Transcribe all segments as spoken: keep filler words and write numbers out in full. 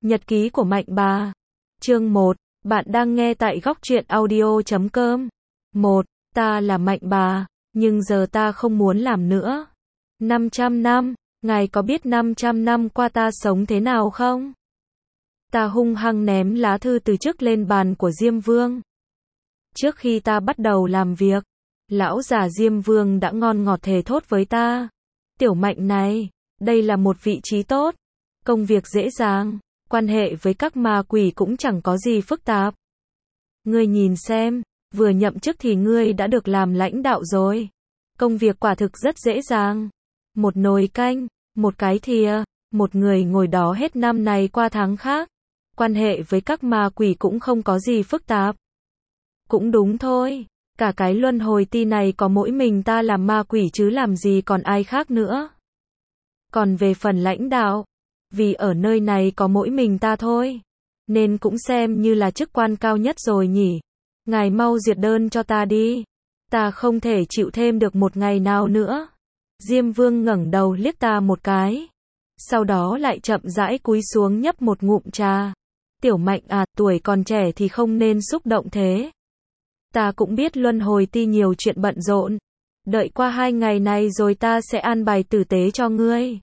Nhật ký của Mạnh Bà. Chương một. Bạn đang nghe tại góc truyện audio chấm com. một. Ta là Mạnh Bà, nhưng giờ ta không muốn làm nữa. năm trăm năm, ngài có biết năm trăm năm qua ta sống thế nào không? Ta hung hăng ném lá thư từ chức lên bàn của Diêm Vương. Trước khi ta bắt đầu làm việc, lão già Diêm Vương đã ngon ngọt thề thốt với ta. Tiểu Mạnh này, đây là một vị trí tốt, công việc dễ dàng, quan hệ với các ma quỷ cũng chẳng có gì phức tạp. Ngươi nhìn xem, vừa nhậm chức thì ngươi đã được làm lãnh đạo rồi. Công việc quả thực rất dễ dàng. Một nồi canh, một cái thìa, một người ngồi đó hết năm này qua tháng khác. Quan hệ với các ma quỷ cũng không có gì phức tạp. Cũng đúng thôi, cả cái luân hồi ti này có mỗi mình ta làm ma quỷ chứ làm gì còn ai khác nữa. Còn về phần lãnh đạo, vì ở nơi này có mỗi mình ta thôi, nên cũng xem như là chức quan cao nhất rồi nhỉ. Ngài mau duyệt đơn cho ta đi. Ta không thể chịu thêm được một ngày nào nữa. Diêm Vương ngẩng đầu liếc ta một cái. Sau đó lại chậm rãi cúi xuống nhấp một ngụm trà. Tiểu Mạnh à, tuổi còn trẻ thì không nên xúc động thế. Ta cũng biết luân hồi ti nhiều chuyện bận rộn. Đợi qua hai ngày này rồi ta sẽ an bài tử tế cho ngươi.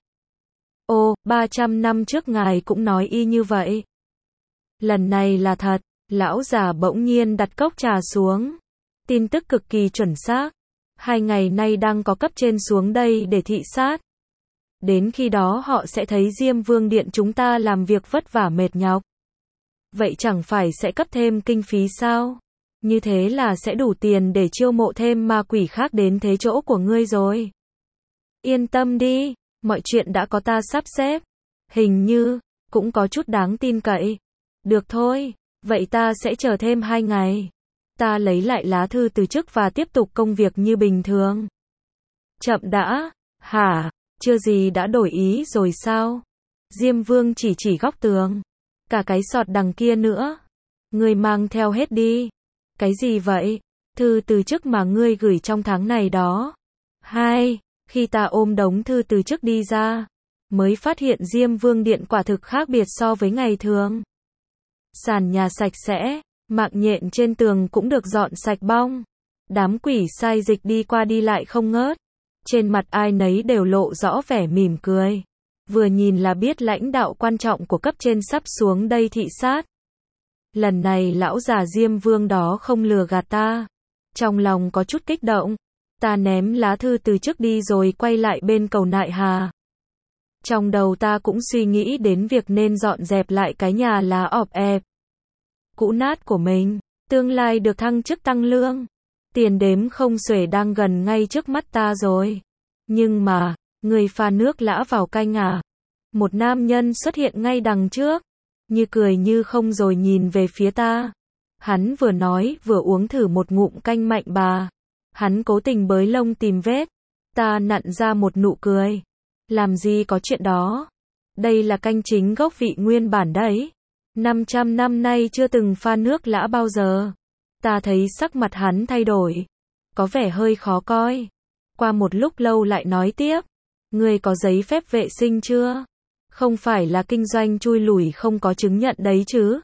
Ồ, ba trăm năm trước ngài cũng nói y như vậy. Lần này là thật. Lão già bỗng nhiên đặt cốc trà xuống. Tin tức cực kỳ chuẩn xác. Hai ngày nay đang có cấp trên xuống đây để thị sát. Đến khi đó họ sẽ thấy Diêm Vương Điện chúng ta làm việc vất vả mệt nhọc. Vậy chẳng phải sẽ cấp thêm kinh phí sao? Như thế là sẽ đủ tiền để chiêu mộ thêm ma quỷ khác đến thế chỗ của ngươi rồi. Yên tâm đi, mọi chuyện đã có ta sắp xếp. Hình như, cũng có chút đáng tin cậy. Được thôi, vậy ta sẽ chờ thêm hai ngày. Ta lấy lại lá thư từ chức và tiếp tục công việc như bình thường. Chậm đã, hả, chưa gì đã đổi ý rồi sao? Diêm Vương chỉ chỉ góc tường. Cả cái sọt đằng kia nữa. Ngươi mang theo hết đi. Cái gì vậy? Thư từ chức mà ngươi gửi trong tháng này đó. Hai, khi ta ôm đống thư từ chức đi ra, mới phát hiện Diêm Vương Điện quả thực khác biệt so với ngày thường. Sàn nhà sạch sẽ, mạng nhện trên tường cũng được dọn sạch bong. Đám quỷ sai dịch đi qua đi lại không ngớt. Trên mặt ai nấy đều lộ rõ vẻ mỉm cười. Vừa nhìn là biết lãnh đạo quan trọng của cấp trên sắp xuống đây thị sát. Lần này lão già Diêm Vương đó không lừa gạt ta. Trong lòng có chút kích động. Ta ném lá thư từ chức đi rồi quay lại bên cầu Nại Hà. Trong đầu ta cũng suy nghĩ đến việc nên dọn dẹp lại cái nhà lá ọp ẹp cũ nát của mình. Tương lai được thăng chức tăng lương. Tiền đếm không xuể đang gần ngay trước mắt ta rồi. Nhưng mà, người pha nước lã vào canh à? Một nam nhân xuất hiện ngay đằng trước. Như cười như không rồi nhìn về phía ta. Hắn vừa nói vừa uống thử một ngụm canh Mạnh Bà. Hắn cố tình bới lông tìm vết. Ta nặn ra một nụ cười. Làm gì có chuyện đó. Đây là canh chính gốc vị nguyên bản đấy. năm trăm năm nay chưa từng pha nước lã bao giờ. Ta thấy sắc mặt hắn thay đổi. Có vẻ hơi khó coi. Qua một lúc lâu lại nói tiếp. Ngươi có giấy phép vệ sinh chưa? Không phải là kinh doanh chui lủi không có chứng nhận đấy chứ?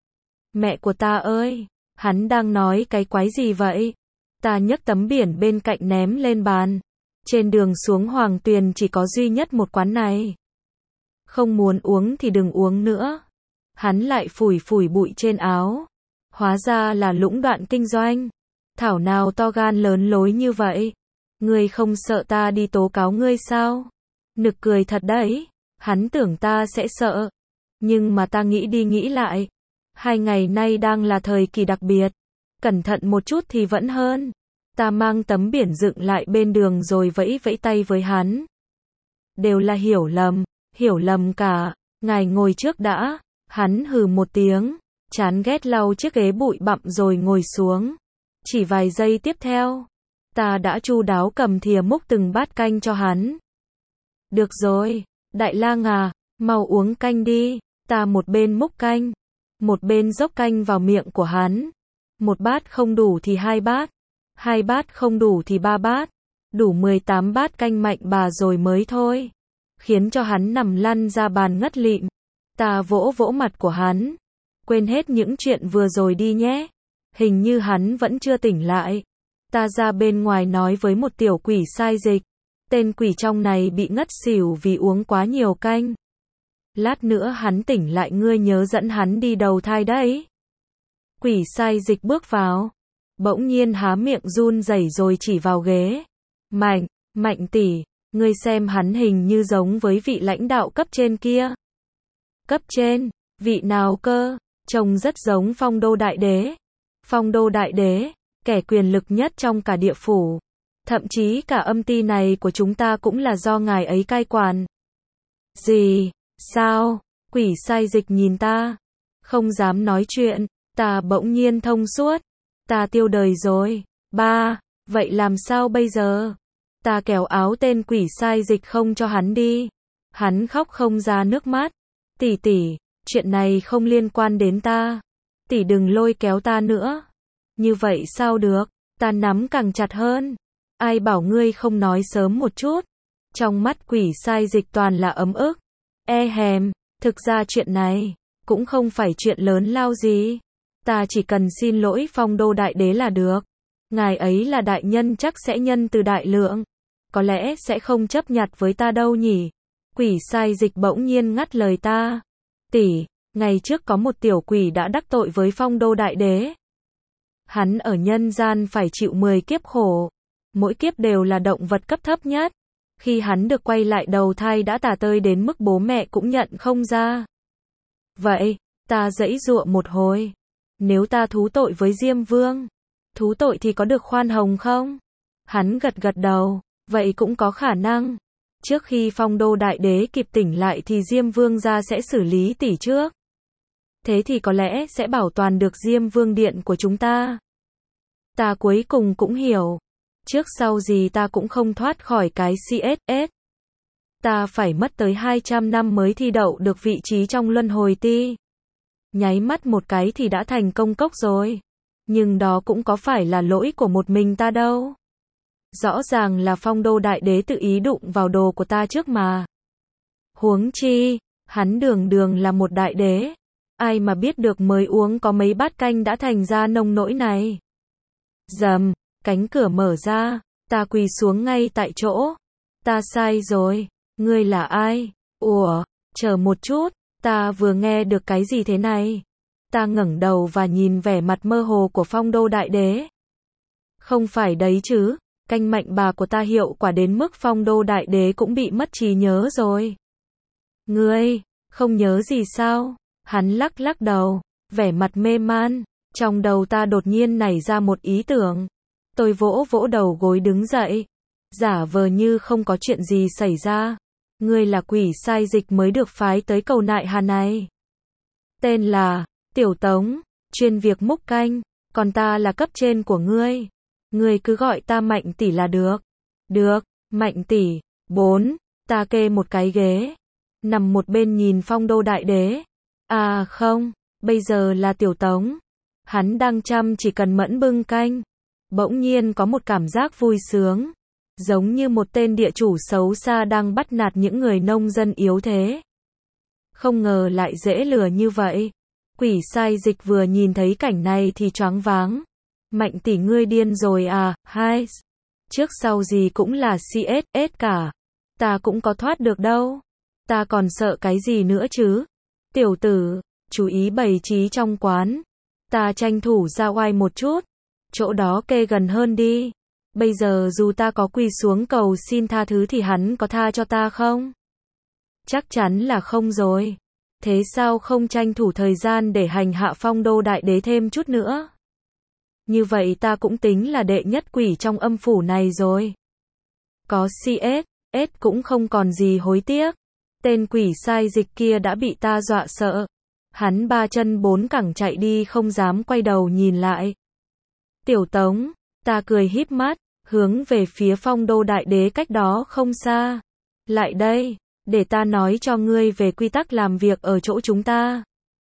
Mẹ của ta ơi! Hắn đang nói cái quái gì vậy? Ta nhấc tấm biển bên cạnh ném lên bàn. Trên đường xuống Hoàng Tuyền chỉ có duy nhất một quán này. Không muốn uống thì đừng uống nữa. Hắn lại phủi phủi bụi trên áo. Hóa ra là lũng đoạn kinh doanh. Thảo nào to gan lớn lối như vậy. Ngươi không sợ ta đi tố cáo ngươi sao? Nực cười thật đấy. Hắn tưởng ta sẽ sợ. Nhưng mà ta nghĩ đi nghĩ lại. Hai ngày nay đang là thời kỳ đặc biệt. Cẩn thận một chút thì vẫn hơn. Ta mang tấm biển dựng lại bên đường rồi vẫy vẫy tay với hắn. Đều là hiểu lầm. Hiểu lầm cả. Ngài ngồi trước đã. Hắn hừ một tiếng. Chán ghét lau chiếc ghế bụi bặm rồi ngồi xuống. Chỉ vài giây tiếp theo. Ta đã chu đáo cầm thìa múc từng bát canh cho hắn. Được rồi. Đại lang à, mau uống canh đi. Ta một bên múc canh. Một bên dốc canh vào miệng của hắn. Một bát không đủ thì hai bát. Hai bát không đủ thì ba bát. Đủ mười tám bát canh Mạnh Bà rồi mới thôi. Khiến cho hắn nằm lăn ra bàn ngất lịm. Ta vỗ vỗ mặt của hắn. Quên hết những chuyện vừa rồi đi nhé. Hình như hắn vẫn chưa tỉnh lại. Ta ra bên ngoài nói với một tiểu quỷ sai dịch. Tên quỷ trong này bị ngất xỉu vì uống quá nhiều canh. Lát nữa hắn tỉnh lại ngươi nhớ dẫn hắn đi đầu thai đấy. Quỷ sai dịch bước vào. Bỗng nhiên há miệng run rẩy rồi chỉ vào ghế. Mạnh, Mạnh tỷ, ngươi xem hắn hình như giống với vị lãnh đạo cấp trên kia. Cấp trên, vị nào cơ? Trông rất giống Phong Đô Đại Đế. Phong Đô Đại Đế, kẻ quyền lực nhất trong cả địa phủ. Thậm chí cả âm ty này của chúng ta cũng là do ngài ấy cai quản. Gì? Sao? Quỷ sai dịch nhìn ta. Không dám nói chuyện. Ta bỗng nhiên thông suốt. Ta tiêu đời rồi. Ba, vậy làm sao bây giờ? Ta kéo áo tên quỷ sai dịch không cho hắn đi. Hắn khóc không ra nước mắt. Tỷ tỷ, chuyện này không liên quan đến ta. Tỷ đừng lôi kéo ta nữa. Như vậy sao được? Ta nắm càng chặt hơn. Ai bảo ngươi không nói sớm một chút? Trong mắt quỷ sai dịch toàn là ấm ức. E hèm, thực ra chuyện này cũng không phải chuyện lớn lao gì. Ta chỉ cần xin lỗi Phong Đô Đại Đế là được. Ngài ấy là đại nhân chắc sẽ nhân từ đại lượng. Có lẽ sẽ không chấp nhặt với ta đâu nhỉ. Quỷ sai dịch bỗng nhiên ngắt lời ta. Tỷ, ngày trước có một tiểu quỷ đã đắc tội với Phong Đô Đại Đế. Hắn ở nhân gian phải chịu mười kiếp khổ. Mỗi kiếp đều là động vật cấp thấp nhất. Khi hắn được quay lại đầu thai đã tà tơi đến mức bố mẹ cũng nhận không ra. Vậy, ta giãy giụa một hồi. Nếu ta thú tội với Diêm Vương, thú tội thì có được khoan hồng không? Hắn gật gật đầu, vậy cũng có khả năng. Trước khi Phong Đô Đại Đế kịp tỉnh lại thì Diêm Vương gia sẽ xử lý tỷ trước. Thế thì có lẽ sẽ bảo toàn được Diêm Vương điện của chúng ta. Ta cuối cùng cũng hiểu. Trước sau gì ta cũng không thoát khỏi cái xê ét ét. Ta phải mất tới hai trăm năm mới thi đậu được vị trí trong luân hồi ti. Nháy mắt một cái thì đã thành công cốc rồi. Nhưng đó cũng có phải là lỗi của một mình ta đâu. Rõ ràng là Phong Đô Đại Đế tự ý đụng vào đồ của ta trước mà. Huống chi, hắn đường đường là một đại đế. Ai mà biết được mới uống có mấy bát canh đã thành ra nông nỗi này. Rầm, cánh cửa mở ra, ta quỳ xuống ngay tại chỗ. Ta sai rồi, ngươi là ai? Ủa, chờ một chút, ta vừa nghe được cái gì thế này? Ta ngẩng đầu và nhìn vẻ mặt mơ hồ của Phong Đô Đại Đế. Không phải đấy chứ, canh mạnh bà của ta hiệu quả đến mức Phong Đô Đại Đế cũng bị mất trí nhớ rồi. Ngươi, không nhớ gì sao? Hắn lắc lắc đầu, vẻ mặt mê man. Trong đầu ta đột nhiên nảy ra một ý tưởng. Tôi vỗ vỗ đầu gối đứng dậy. Giả vờ như không có chuyện gì xảy ra. Ngươi là quỷ sai dịch mới được phái tới cầu nại hà này. Tên là Tiểu Tống, chuyên việc múc canh. Còn ta là cấp trên của ngươi. Ngươi cứ gọi ta Mạnh tỷ là được. Được, Mạnh tỷ. Bốn, ta kê một cái ghế. Nằm một bên nhìn Phong Đô Đại Đế. À không, bây giờ là Tiểu Tống. Hắn đang chăm chỉ cần mẫn bưng canh. Bỗng nhiên có một cảm giác vui sướng. Giống như một tên địa chủ xấu xa đang bắt nạt những người nông dân yếu thế. Không ngờ lại dễ lừa như vậy. Quỷ sai dịch vừa nhìn thấy cảnh này thì choáng váng. Mạnh tỷ ngươi điên rồi à, hai. Trước sau gì cũng là xê ét ét cả. Ta cũng có thoát được đâu. Ta còn sợ cái gì nữa chứ. Tiểu tử, chú ý bày trí trong quán. Ta tranh thủ ra oai một chút. Chỗ đó kê gần hơn đi. Bây giờ dù ta có quỳ xuống cầu xin tha thứ thì hắn có tha cho ta không? Chắc chắn là không rồi. Thế sao không tranh thủ thời gian để hành hạ Phong Đô Đại Đế thêm chút nữa? Như vậy ta cũng tính là đệ nhất quỷ trong âm phủ này rồi. Có xê ét ét cũng không còn gì hối tiếc. Tên quỷ sai dịch kia đã bị ta dọa sợ. Hắn ba chân bốn cẳng chạy đi không dám quay đầu nhìn lại. Tiểu Tống, ta cười híp mắt, hướng về phía Phong Đô Đại Đế cách đó không xa. Lại đây, để ta nói cho ngươi về quy tắc làm việc ở chỗ chúng ta.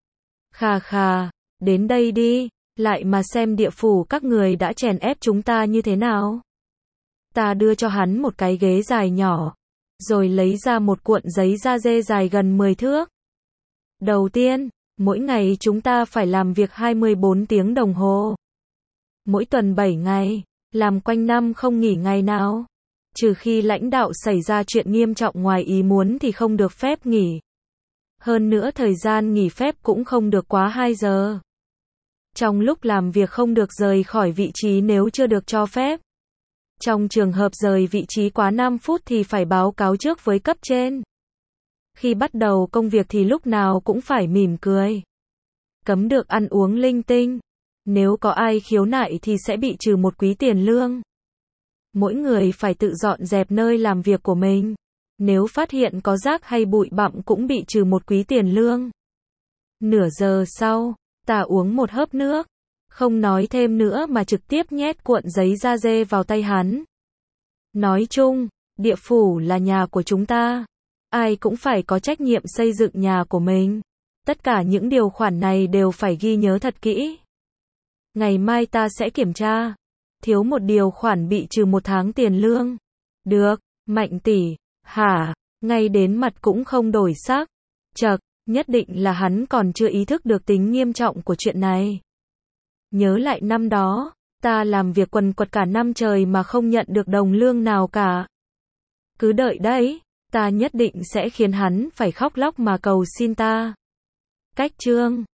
Khà khà, đến đây đi, lại mà xem địa phủ các người đã chèn ép chúng ta như thế nào. Ta đưa cho hắn một cái ghế dài nhỏ, rồi lấy ra một cuộn giấy da dê dài gần mười thước. Đầu tiên, mỗi ngày chúng ta phải làm việc hai mươi bốn tiếng đồng hồ. Mỗi tuần bảy ngày, làm quanh năm không nghỉ ngày nào. Trừ khi lãnh đạo xảy ra chuyện nghiêm trọng ngoài ý muốn thì không được phép nghỉ. Hơn nữa thời gian nghỉ phép cũng không được quá hai giờ. Trong lúc làm việc không được rời khỏi vị trí nếu chưa được cho phép. Trong trường hợp rời vị trí quá năm phút thì phải báo cáo trước với cấp trên. Khi bắt đầu công việc thì lúc nào cũng phải mỉm cười. Cấm được ăn uống linh tinh. Nếu có ai khiếu nại thì sẽ bị trừ một quý tiền lương. Mỗi người phải tự dọn dẹp nơi làm việc của mình. Nếu phát hiện có rác hay bụi bặm cũng bị trừ một quý tiền lương. Nửa giờ sau, ta uống một hớp nước. Không nói thêm nữa mà trực tiếp nhét cuộn giấy da dê vào tay hắn. Nói chung, địa phủ là nhà của chúng ta. Ai cũng phải có trách nhiệm xây dựng nhà của mình. Tất cả những điều khoản này đều phải ghi nhớ thật kỹ. Ngày mai ta sẽ kiểm tra. Thiếu một điều khoản bị trừ một tháng tiền lương. Được, Mạnh tỷ. Hả? Ngay đến mặt cũng không đổi sắc. Chậc, nhất định là hắn còn chưa ý thức được tính nghiêm trọng của chuyện này. Nhớ lại năm đó, ta làm việc quần quật cả năm trời mà không nhận được đồng lương nào cả. Cứ đợi đấy, ta nhất định sẽ khiến hắn phải khóc lóc mà cầu xin ta. Cách chương